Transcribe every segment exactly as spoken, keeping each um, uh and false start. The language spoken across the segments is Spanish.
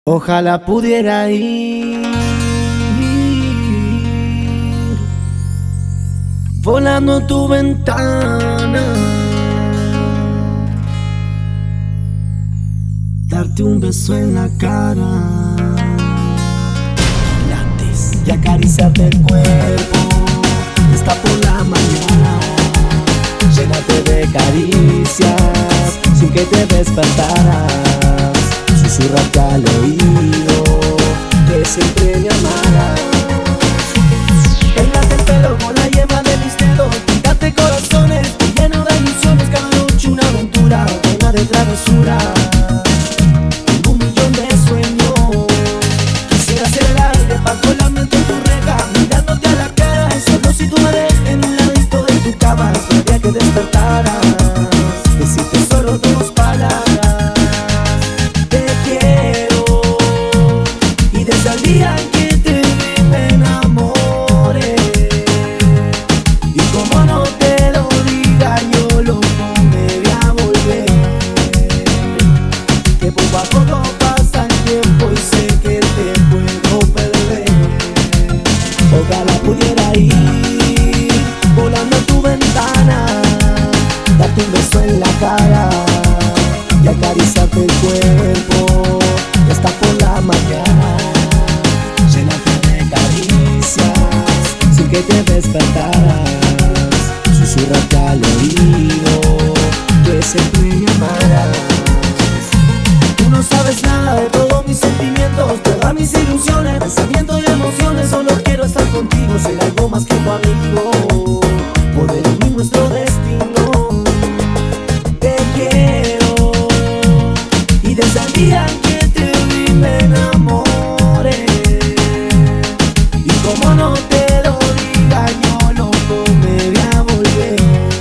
Ojalá pudiera ir volando tu ventana, darte un beso en la cara y acariciarte el cuerpo. Está por la mañana, llénate de caricias sin que te despertaras. Susurrarte al oído que siempre me amarás. Peinarte el pelo con la yema de mis dedos, pintarte corazones lleno de ilusiones. Cada noche una aventura llena de travesuras, un millón de sueños. Quisiera ser el aire para colarte en tu reja, mirándote a la cara. Solo si tú me dejas en un ladito de tu cama, esperaría que despertaras. Decirte solo dos palabras: el día en que te vi me enamoré, y como no te lo diga yo loco me voy a volver. Que poco a poco pasa el tiempo y sé que te puedo perder. Ojalá pudiera ir volando a tu ventana, darte un beso en la cara y acariciarte el cuerpo. Está por la mañana, sin que te despertaras. Susurrarte al oído que siempre me amarás. Tú no sabes nada de todos mis sentimientos, todas mis ilusiones, pensamientos y emociones. Solo quiero estar contigo, ser algo más que tu amigo, poder unir nuestro destino. Te quiero, y desde el día en que te vi me enamoré, y como no te lo diga yo loco me voy a volver.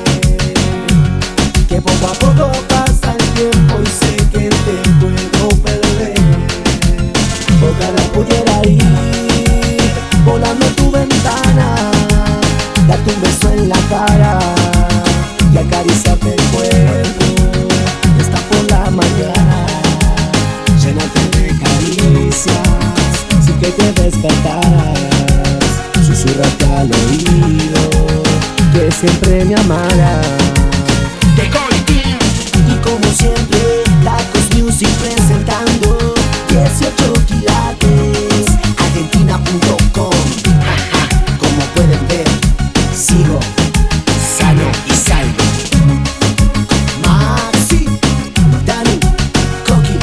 Que poco a poco pasa el tiempo y sé que te puedo perder. Ojalá pudiera ir volando a tu ventana, darte un beso en la cara y acariciarte el cuerpo. Está por la mañana, llénate de caricias sin que te despertaras. Susurrarte al oído que siempre me amarás. Y como siempre, Tacos Music presentando dieciocho quilates, argentina punto com. Como pueden ver, sigo sano y salvo. Maxi, Dani, Coqui,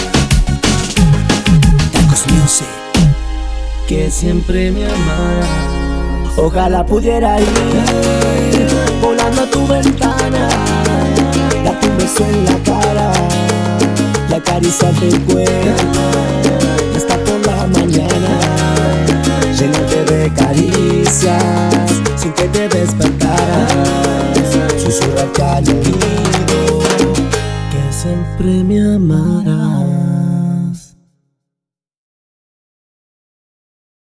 Tacos Music, que siempre me amarás. Ojalá pudiera ir volando a tu ventana, darte un beso en la cara y acariciarte el cuerpo. Hasta por la mañana, llénate de caricias sin que te despertaras. Susurrarte al oído que siempre me amarás.